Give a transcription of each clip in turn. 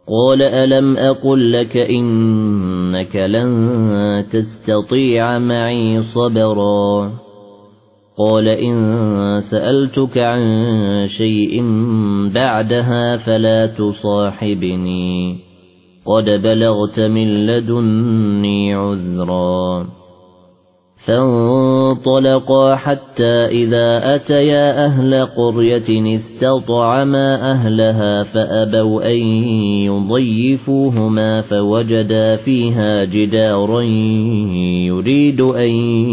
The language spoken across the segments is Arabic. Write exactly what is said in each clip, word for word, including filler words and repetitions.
قال ألم أقل لك إنك لن تستطيع معي صبرا قال إن سألتك عن شيء بعدها فلا تصاحبني قد بلغت من لدني عذرا فانطلقا حتى إذا أتيا أهل قرية استطعما أهلها فأبوا أن يضيفوهما فوجدا فيها جدارا يريد أن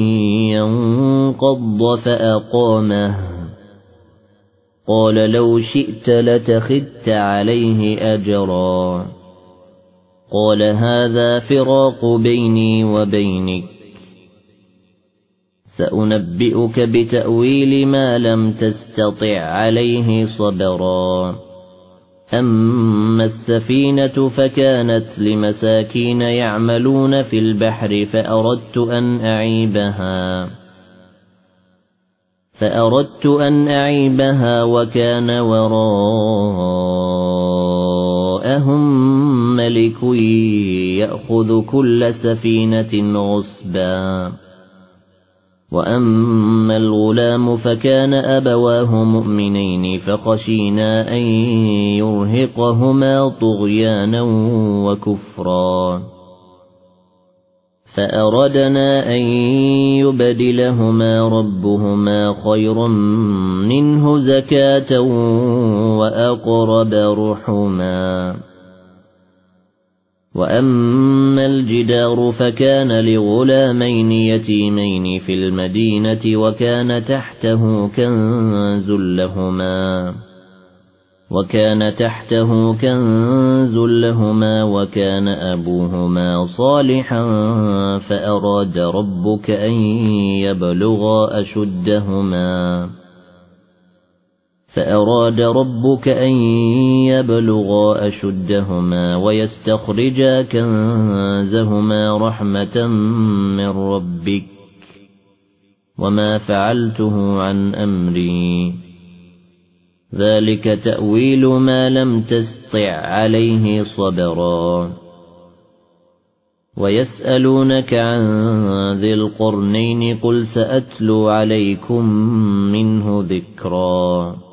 ينقض فأقامه قال لو شئت لتخذت عليه أجرا قال هذا فراق بيني وبينك سأنبئك بتأويل ما لم تستطع عليه صبرا أما السفينة فكانت لمساكين يعملون في البحر فأردت أن أعيبها فأردت أن أعيبها وكان وراءهم ملك يأخذ كل سفينة غصبا وأما الغلام فكان أبواه مؤمنين فخشينا أن يرهقهما طغيانا وكفرا فأردنا أن يبدلهما ربهما خيرا منه زكاة وأقرب رحما وأما الجدار فكان لغلامين يتيمين في المدينة وكان تحته كنز لهما وكان تحته كنز لهما وكان أبوهما صالحا فأراد ربك أن يبلغا أشدهما فأراد ربك أن يبلغا أشدهما ويستخرجا كنزهما رحمة من ربك وما فعلته عن أمري ذلك تأويل ما لم تستطع عليه صبرا ويسألونك عن ذي القرنين قل سأتلو عليكم منه ذكرا